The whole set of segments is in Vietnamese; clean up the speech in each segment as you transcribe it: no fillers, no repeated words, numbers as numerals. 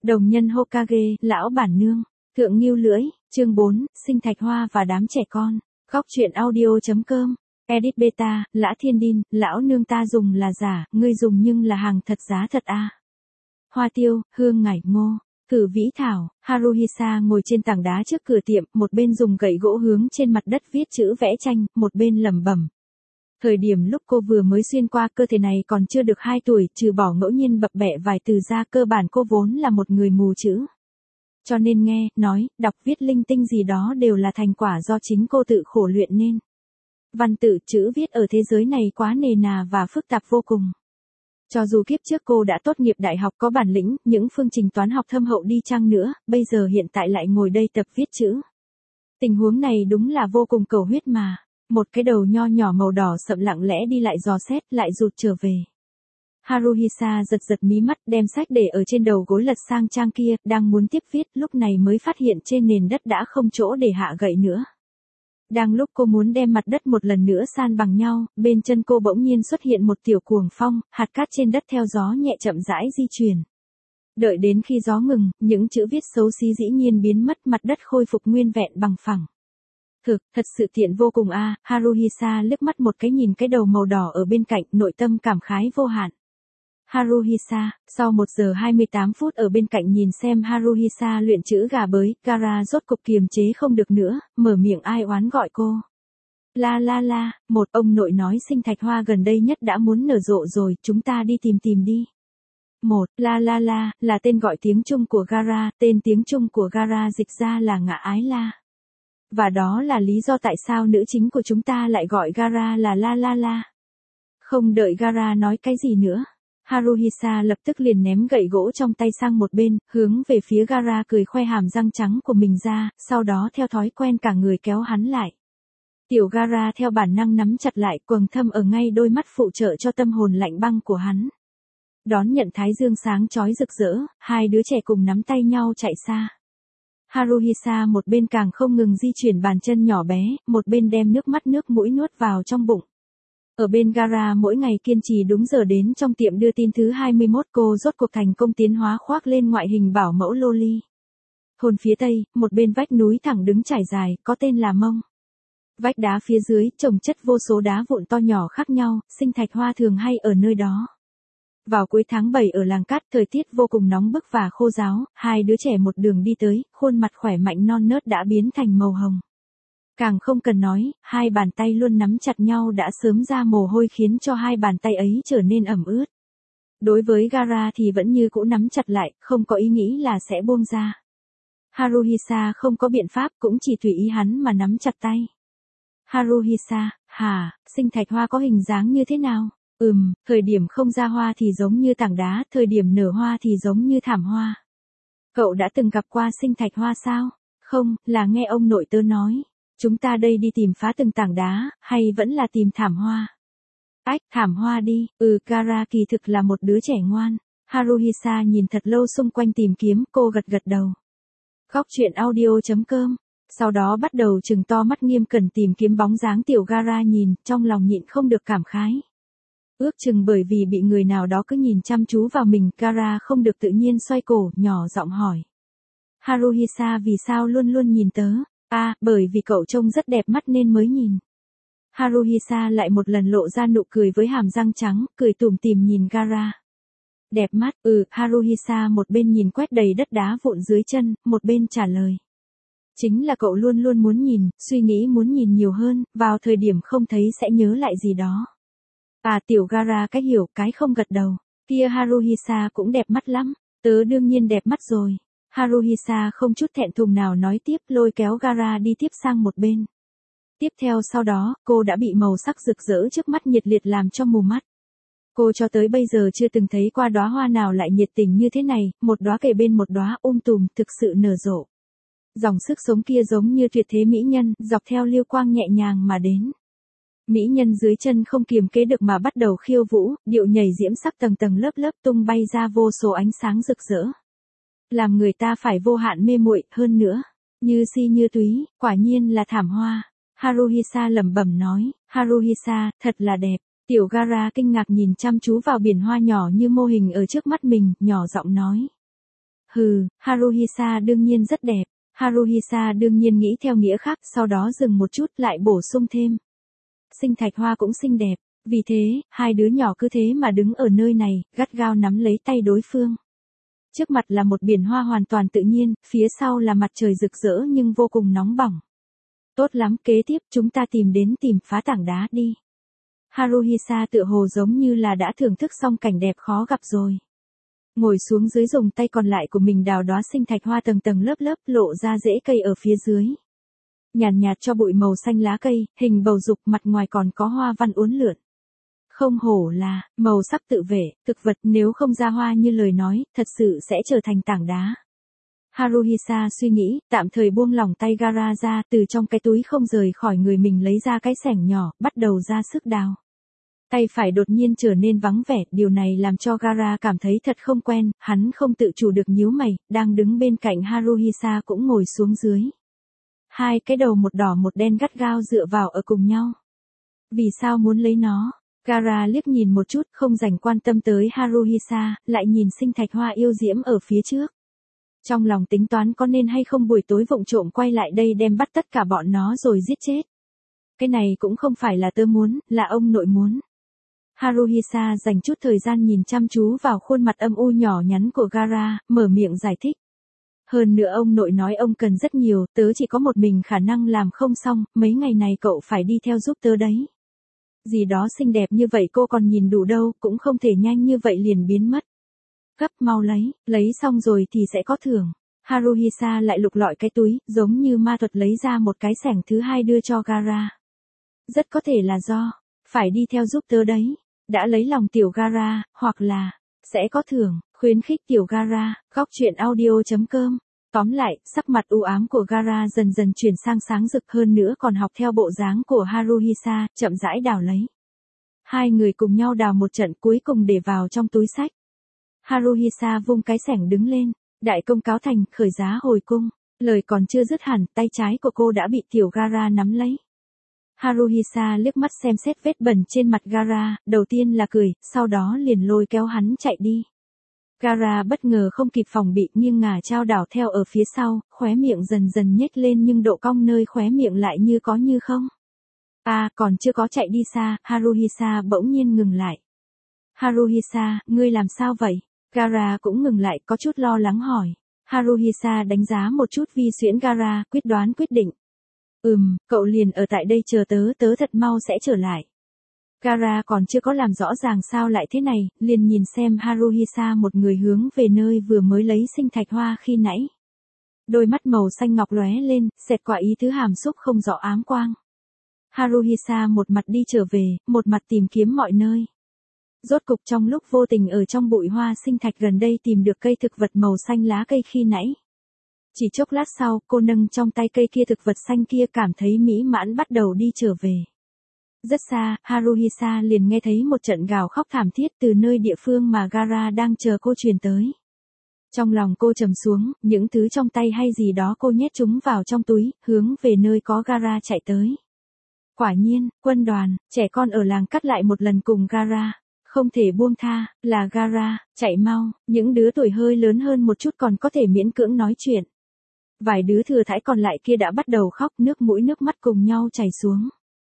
Đồng nhân Hokage, lão bản nương. Thượng Ngưu Lưỡi, chương 4, sinh thạch hoa và đám trẻ con. Góc truyện audio.com. Edit beta, Lã Thiên Đin, lão nương ta dùng là giả, ngươi dùng nhưng là hàng thật giá thật a. Hoa tiêu, hương ngải, ngô, cử vĩ thảo. Haruhisa ngồi trên tảng đá trước cửa tiệm, một bên dùng gậy gỗ hướng trên mặt đất viết chữ vẽ tranh, một bên lẩm bẩm. Thời điểm lúc cô vừa mới xuyên qua cơ thể này còn chưa được 2 tuổi, trừ bỏ ngẫu nhiên bập bẹ vài từ ra, cơ bản cô vốn là một người mù chữ. Cho nên nghe, nói, đọc viết linh tinh gì đó đều là thành quả do chính cô tự khổ luyện nên. Văn tự chữ viết ở thế giới này quá nề nà và phức tạp vô cùng. Cho dù kiếp trước cô đã tốt nghiệp đại học có bản lĩnh, những phương trình toán học thâm hậu đi chăng nữa, bây giờ hiện tại lại ngồi đây tập viết chữ. Tình huống này đúng là vô cùng cầu huyết mà. Một cái đầu nho nhỏ màu đỏ sậm lặng lẽ đi lại dò xét, lại rụt trở về. Haruhisa giật mí mắt, đem sách để ở trên đầu gối lật sang trang kia, đang muốn tiếp viết, lúc này mới phát hiện trên nền đất đã không chỗ để hạ gậy nữa. Đang lúc cô muốn đem mặt đất một lần nữa san bằng nhau, bên chân cô bỗng nhiên xuất hiện một tiểu cuồng phong, hạt cát trên đất theo gió nhẹ chậm rãi di chuyển. Đợi đến khi gió ngừng, những chữ viết xấu xí dĩ nhiên biến mất, mặt đất khôi phục nguyên vẹn bằng phẳng. Thật sự tiện vô cùng a. Haruhisa liếc mắt một cái nhìn cái đầu màu đỏ ở bên cạnh, nội tâm cảm khái vô hạn. Haruhisa, sau 1 giờ 28 phút ở bên cạnh nhìn xem Haruhisa luyện chữ gà bới, Gaara rốt cục kiềm chế không được nữa, mở miệng ai oán gọi cô. La, một ông nội nói sinh thạch hoa gần đây nhất đã muốn nở rộ rồi, chúng ta đi tìm đi. Một, la là tên gọi tiếng Trung của Gaara, tên tiếng Trung của Gaara dịch ra là ngạ ái la. Và đó là lý do tại sao nữ chính của chúng ta lại gọi Gaara là la. Không đợi Gaara nói cái gì nữa, Haruhisa lập tức liền ném gậy gỗ trong tay sang một bên, hướng về phía Gaara cười khoe hàm răng trắng của mình ra, sau đó theo thói quen cả người kéo hắn lại. Tiểu Gaara theo bản năng nắm chặt lại, quầng thâm ở ngay đôi mắt phụ trợ cho tâm hồn lạnh băng của hắn. Đón nhận thái dương sáng chói rực rỡ, hai đứa trẻ cùng nắm tay nhau chạy xa. Haruhisa một bên càng không ngừng di chuyển bàn chân nhỏ bé, một bên đem nước mắt nước mũi nuốt vào trong bụng. Ở bên Gaara mỗi ngày kiên trì đúng giờ đến trong tiệm đưa tin thứ 21, cô rốt cuộc thành công tiến hóa khoác lên ngoại hình bảo mẫu loli. Thôn phía tây, một bên vách núi thẳng đứng trải dài, có tên là Mông. Vách đá phía dưới chồng chất vô số đá vụn to nhỏ khác nhau, sinh thạch hoa thường hay ở nơi đó. Vào cuối tháng 7 ở làng cát, thời tiết vô cùng nóng bức và khô ráo, hai đứa trẻ một đường đi tới, khuôn mặt khỏe mạnh non nớt đã biến thành màu hồng. Càng không cần nói, hai bàn tay luôn nắm chặt nhau đã sớm ra mồ hôi khiến cho hai bàn tay ấy trở nên ẩm ướt. Đối với Gaara thì vẫn như cũ nắm chặt lại, không có ý nghĩ là sẽ buông ra. Haruhisa không có biện pháp, cũng chỉ tùy ý hắn mà nắm chặt tay. Haruhisa, sinh thạch hoa có hình dáng như thế nào? Thời điểm không ra hoa thì giống như tảng đá, thời điểm nở hoa thì giống như thảm hoa. Cậu đã từng gặp qua sinh thạch hoa sao? Không, là nghe ông nội tớ nói. Chúng ta đây đi tìm phá từng tảng đá, hay vẫn là tìm thảm hoa? Thảm hoa đi. Gaara kỳ thực là một đứa trẻ ngoan. Haruhisa nhìn thật lâu xung quanh tìm kiếm, cô gật đầu. Góc truyện audio.com. Sau đó bắt đầu trừng to mắt nghiêm cẩn tìm kiếm bóng dáng tiểu Gaara, nhìn, trong lòng nhịn không được cảm khái. Ước chừng bởi vì bị người nào đó cứ nhìn chăm chú vào mình, Gaara không được tự nhiên xoay cổ, nhỏ giọng hỏi. Haruhisa vì sao luôn luôn nhìn tớ? Bởi vì cậu trông rất đẹp mắt nên mới nhìn. Haruhisa lại một lần lộ ra nụ cười với hàm răng trắng, cười tủm tỉm nhìn Gaara. Đẹp mắt, Haruhisa một bên nhìn quét đầy đất đá vụn dưới chân, một bên trả lời. Chính là cậu luôn luôn muốn nhìn, suy nghĩ muốn nhìn nhiều hơn, vào thời điểm không thấy sẽ nhớ lại gì đó. Tiểu Gaara cái hiểu cái không gật đầu. Kia Haruhisa cũng đẹp mắt lắm. Tớ đương nhiên đẹp mắt rồi. Haruhisa không chút thẹn thùng nào nói tiếp, lôi kéo Gaara đi tiếp sang một bên. Tiếp theo sau đó, cô đã bị màu sắc rực rỡ trước mắt nhiệt liệt làm cho mù mắt. Cô cho tới bây giờ chưa từng thấy qua đóa hoa nào lại nhiệt tình như thế này, một đóa kề bên một đóa tùm, thực sự nở rộ. Dòng sức sống kia giống như tuyệt thế mỹ nhân, dọc theo liêu quang nhẹ nhàng mà đến. Mỹ nhân dưới chân không kiềm chế được mà bắt đầu khiêu vũ, điệu nhảy diễm sắc tầng tầng lớp tung bay ra vô số ánh sáng rực rỡ. Làm người ta phải vô hạn mê muội, hơn nữa, như si như túy, quả nhiên là thảm hoa. Haruhisa lẩm bẩm nói, Haruhisa, thật là đẹp. Tiểu Gaara kinh ngạc nhìn chăm chú vào biển hoa nhỏ như mô hình ở trước mắt mình, nhỏ giọng nói. Haruhisa đương nhiên rất đẹp. Haruhisa đương nhiên nghĩ theo nghĩa khác, sau đó dừng một chút lại bổ sung thêm. Sinh Thạch Hoa cũng xinh đẹp, vì thế, hai đứa nhỏ cứ thế mà đứng ở nơi này, gắt gao nắm lấy tay đối phương. Trước mặt là một biển hoa hoàn toàn tự nhiên, phía sau là mặt trời rực rỡ nhưng vô cùng nóng bỏng. Tốt lắm, kế tiếp chúng ta tìm phá tảng đá đi. Haruhisa tựa hồ giống như là đã thưởng thức xong cảnh đẹp khó gặp rồi. Ngồi xuống dưới dùng tay còn lại của mình đào đóa sinh thạch hoa tầng tầng lớp lớp lộ ra rễ cây ở phía dưới. Nhàn nhạt cho bụi màu xanh lá cây, hình bầu dục mặt ngoài còn có hoa văn uốn lượn. Không hổ là, màu sắc tự vệ, thực vật nếu không ra hoa như lời nói, thật sự sẽ trở thành tảng đá. Haruhisa suy nghĩ, tạm thời buông lỏng tay Gaara ra, từ trong cái túi không rời khỏi người mình lấy ra cái xẻng nhỏ, bắt đầu ra sức đào. Tay phải đột nhiên trở nên vắng vẻ, điều này làm cho Gaara cảm thấy thật không quen, hắn không tự chủ được nhíu mày, đang đứng bên cạnh Haruhisa cũng ngồi xuống dưới. Hai cái đầu một đỏ một đen gắt gao dựa vào ở cùng nhau. Vì sao muốn lấy nó? Gaara liếc nhìn một chút, không dành quan tâm tới Haruhisa, lại nhìn sinh thạch hoa yêu diễm ở phía trước. Trong lòng tính toán có nên hay không buổi tối vụng trộm quay lại đây đem bắt tất cả bọn nó rồi giết chết. Cái này cũng không phải là tớ muốn, là ông nội muốn. Haruhisa dành chút thời gian nhìn chăm chú vào khuôn mặt âm u nhỏ nhắn của Gaara, mở miệng giải thích. Hơn nữa ông nội nói ông cần rất nhiều, tớ chỉ có một mình khả năng làm không xong, mấy ngày này cậu phải đi theo giúp tớ đấy. Gì đó xinh đẹp như vậy cô còn nhìn đủ đâu, cũng không thể nhanh như vậy liền biến mất. Gấp mau lấy xong rồi thì sẽ có thưởng. Haruhisa lại lục lọi cái túi, giống như ma thuật lấy ra một cái xẻng thứ hai đưa cho Gaara. Rất có thể là do, phải đi theo giúp tớ đấy. Đã lấy lòng tiểu Gaara, hoặc là, sẽ có thưởng, khuyến khích tiểu Gaara, góc truyện audio.com. Tóm lại, sắc mặt u ám của Gaara dần dần chuyển sang sáng rực hơn nữa còn học theo bộ dáng của Haruhisa, chậm rãi đào lấy. Hai người cùng nhau đào một trận cuối cùng để vào trong túi sách. Haruhisa vung cái xẻng đứng lên, đại công cáo thành, khởi giá hồi cung. Lời còn chưa dứt hẳn, tay trái của cô đã bị tiểu Gaara nắm lấy. Haruhisa liếc mắt xem xét vết bẩn trên mặt Gaara, đầu tiên là cười, sau đó liền lôi kéo hắn chạy đi. Gaara bất ngờ không kịp phòng bị nghiêng ngả chao đảo theo ở phía sau, khóe miệng dần dần nhếch lên nhưng độ cong nơi khóe miệng lại như có như không. Còn chưa có chạy đi xa, Haruhisa bỗng nhiên ngừng lại. Haruhisa, ngươi làm sao vậy? Gaara cũng ngừng lại, có chút lo lắng hỏi. Haruhisa đánh giá một chút vi xuyễn Gaara, quyết định. Cậu liền ở tại đây chờ tớ thật mau sẽ trở lại. Gaara còn chưa có làm rõ ràng sao lại thế này, liền nhìn xem Haruhisa một người hướng về nơi vừa mới lấy sinh thạch hoa khi nãy. Đôi mắt màu xanh ngọc lóe lên, xẹt qua ý thứ hàm xúc không rõ ám quang. Haruhisa một mặt đi trở về, một mặt tìm kiếm mọi nơi. Rốt cục trong lúc vô tình ở trong bụi hoa sinh thạch gần đây tìm được cây thực vật màu xanh lá cây khi nãy. Chỉ chốc lát sau, cô nâng trong tay cây kia thực vật xanh kia cảm thấy mỹ mãn bắt đầu đi trở về. Rất xa, Haruhisa liền nghe thấy một trận gào khóc thảm thiết từ nơi địa phương mà Gaara đang chờ cô truyền tới. Trong lòng cô trầm xuống, những thứ trong tay hay gì đó cô nhét chúng vào trong túi, hướng về nơi có Gaara chạy tới. Quả nhiên, quân đoàn, trẻ con ở làng cắt lại một lần cùng Gaara. Không thể buông tha, là Gaara, chạy mau, những đứa tuổi hơi lớn hơn một chút còn có thể miễn cưỡng nói chuyện. Vài đứa thừa thãi còn lại kia đã bắt đầu khóc, nước mũi nước mắt cùng nhau chảy xuống.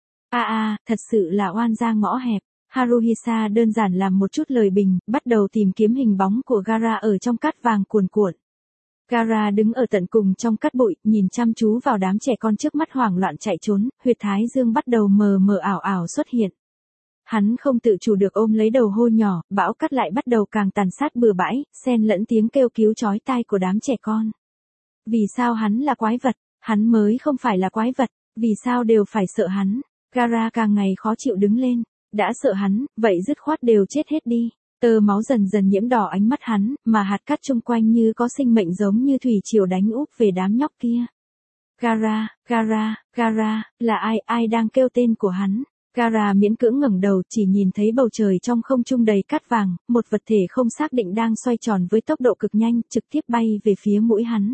Thật sự là oan gia ngõ hẹp. Haruhisa đơn giản làm một chút lời bình, bắt đầu tìm kiếm hình bóng của Gaara ở trong cát vàng cuồn cuộn. Gaara đứng ở tận cùng trong cát bụi, nhìn chăm chú vào đám trẻ con trước mắt hoảng loạn chạy trốn, huyệt thái dương bắt đầu mờ mờ ảo ảo xuất hiện. Hắn không tự chủ được ôm lấy đầu hô nhỏ, bão cát lại bắt đầu càng tàn sát bừa bãi, xen lẫn tiếng kêu cứu chói tai của đám trẻ con. Vì sao hắn là quái vật? Hắn mới không phải là quái vật, vì sao đều phải sợ hắn? Gaara càng ngày khó chịu đứng lên, đã sợ hắn, vậy dứt khoát đều chết hết đi. Tơ máu dần dần nhiễm đỏ ánh mắt hắn, mà hạt cát chung quanh như có sinh mệnh giống như thủy triều đánh úp về đám nhóc kia. Gaara, Gaara, Gaara, là ai đang kêu tên của hắn? Gaara miễn cưỡng ngẩng đầu chỉ nhìn thấy bầu trời trong không trung đầy cát vàng, một vật thể không xác định đang xoay tròn với tốc độ cực nhanh, trực tiếp bay về phía mũi hắn.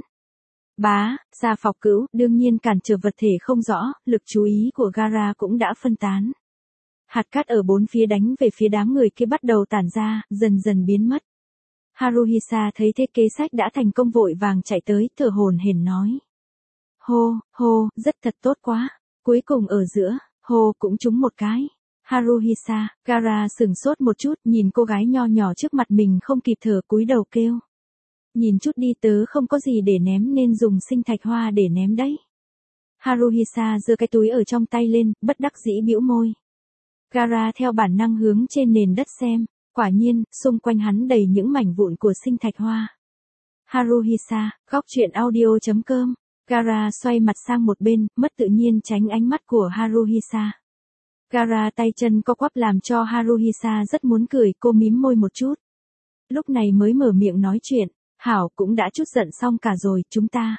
Gia Phọc Cửu, đương nhiên cản trở vật thể không rõ, lực chú ý của Gaara cũng đã phân tán. Hạt cát ở bốn phía đánh về phía đám người kia bắt đầu tản ra, dần dần biến mất. Haruhisa thấy thế kế sách đã thành công vội vàng chạy tới, thở hổn hển nói. Hô, rất thật tốt quá. Cuối cùng ở giữa, hô cũng trúng một cái. Haruhisa, Gaara sửng sốt một chút, nhìn cô gái nho nhỏ trước mặt mình không kịp thở cúi đầu kêu. Nhìn chút đi, tớ không có gì để ném nên dùng sinh thạch hoa để ném đấy. Haruhisa giơ cái túi ở trong tay lên, bất đắc dĩ bĩu môi. Gaara theo bản năng hướng trên nền đất xem, quả nhiên, xung quanh hắn đầy những mảnh vụn của sinh thạch hoa. Haruhisa, góc truyện audio.com. Gaara xoay mặt sang một bên, mất tự nhiên tránh ánh mắt của Haruhisa. Gaara tay chân co quắp làm cho Haruhisa rất muốn cười, cô mím môi một chút. Lúc này mới mở miệng nói chuyện, hảo cũng đã chút giận xong cả rồi, chúng ta.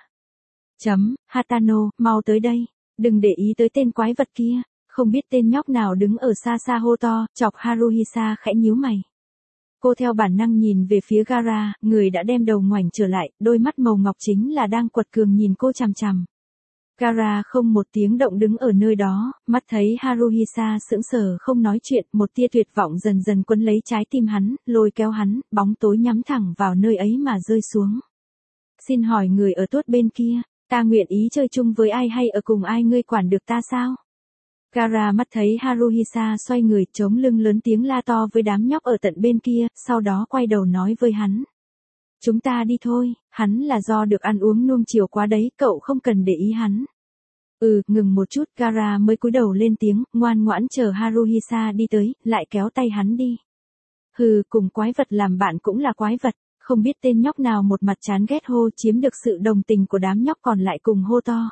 Hatano, mau tới đây, đừng để ý tới tên quái vật kia, không biết tên nhóc nào đứng ở xa xa hô to, chọc Haruhisa khẽ nhíu mày. Cô theo bản năng nhìn về phía Gaara, người đã đem đầu ngoảnh trở lại, đôi mắt màu ngọc chính là đang quật cường nhìn cô chằm chằm. Gaara không một tiếng động đứng ở nơi đó, mắt thấy Haruhisa sững sờ không nói chuyện, một tia tuyệt vọng dần dần quấn lấy trái tim hắn, lôi kéo hắn, bóng tối nhắm thẳng vào nơi ấy mà rơi xuống. Xin hỏi người ở tuốt bên kia, ta nguyện ý chơi chung với ai hay ở cùng ai, ngươi quản được ta sao? Gaara mắt thấy Haruhisa xoay người chống lưng lớn tiếng la to với đám nhóc ở tận bên kia, sau đó quay đầu nói với hắn. Chúng ta đi thôi, hắn là do được ăn uống nuông chiều quá đấy, cậu không cần để ý hắn. Ngừng một chút, Gaara mới cúi đầu lên tiếng, ngoan ngoãn chờ Haruhisa đi tới, lại kéo tay hắn đi. Cùng quái vật làm bạn cũng là quái vật, không biết tên nhóc nào một mặt chán ghét hô, chiếm được sự đồng tình của đám nhóc còn lại cùng hô to.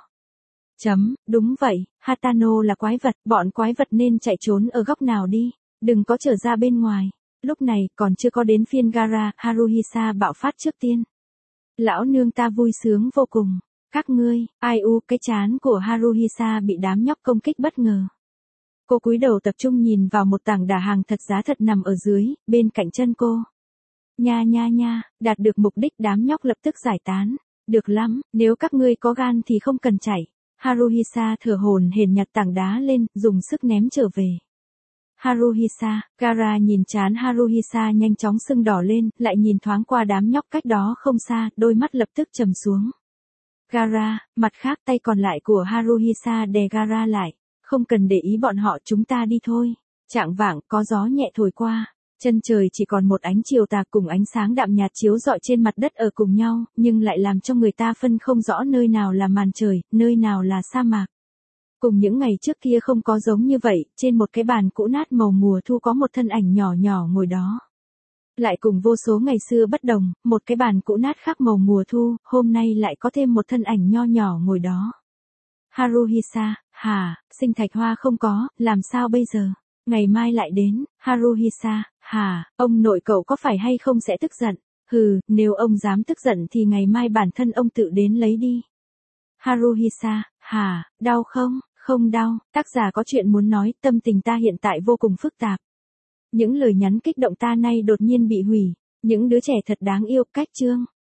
Đúng vậy, Hatano là quái vật, bọn quái vật nên chạy trốn ở góc nào đi, đừng có trở ra bên ngoài. Lúc này, còn chưa có đến phiên Gaara, Haruhisa bạo phát trước tiên. Lão nương ta vui sướng vô cùng. Các ngươi, cái chán của Haruhisa bị đám nhóc công kích bất ngờ. Cô cúi đầu tập trung nhìn vào một tảng đá hàng thật giá thật nằm ở dưới, bên cạnh chân cô. Nha, đạt được mục đích đám nhóc lập tức giải tán. Được lắm, nếu các ngươi có gan thì không cần chạy. Haruhisa thở hổn hển nhặt tảng đá lên, dùng sức ném trở về. Haruhisa, Gaara nhìn trán Haruhisa nhanh chóng sưng đỏ lên, lại nhìn thoáng qua đám nhóc cách đó không xa, đôi mắt lập tức trầm xuống. Gaara, mặt khác tay còn lại của Haruhisa đè Gaara lại, không cần để ý bọn họ, chúng ta đi thôi. Chạng vạng có gió nhẹ thổi qua, chân trời chỉ còn một ánh chiều tà cùng ánh sáng đạm nhạt chiếu rọi trên mặt đất ở cùng nhau, nhưng lại làm cho người ta phân không rõ nơi nào là màn trời, nơi nào là sa mạc. Cùng những ngày trước kia không có giống như vậy, trên một cái bàn cũ nát màu mùa thu có một thân ảnh nhỏ nhỏ ngồi đó. Lại cùng vô số ngày xưa bất đồng, một cái bàn cũ nát khác màu mùa thu, hôm nay lại có thêm một thân ảnh nho nhỏ ngồi đó. Haruhisa, sinh thạch hoa không có, làm sao bây giờ? Ngày mai lại đến, Haruhisa, ông nội cậu có phải hay không sẽ tức giận? Nếu ông dám tức giận thì ngày mai bản thân ông tự đến lấy đi. Haruhisa, đau không? Không đau, tác giả có chuyện muốn nói, tâm tình ta hiện tại vô cùng phức tạp. Những lời nhắn kích động ta nay đột nhiên bị hủy, những đứa trẻ thật đáng yêu, cách chương.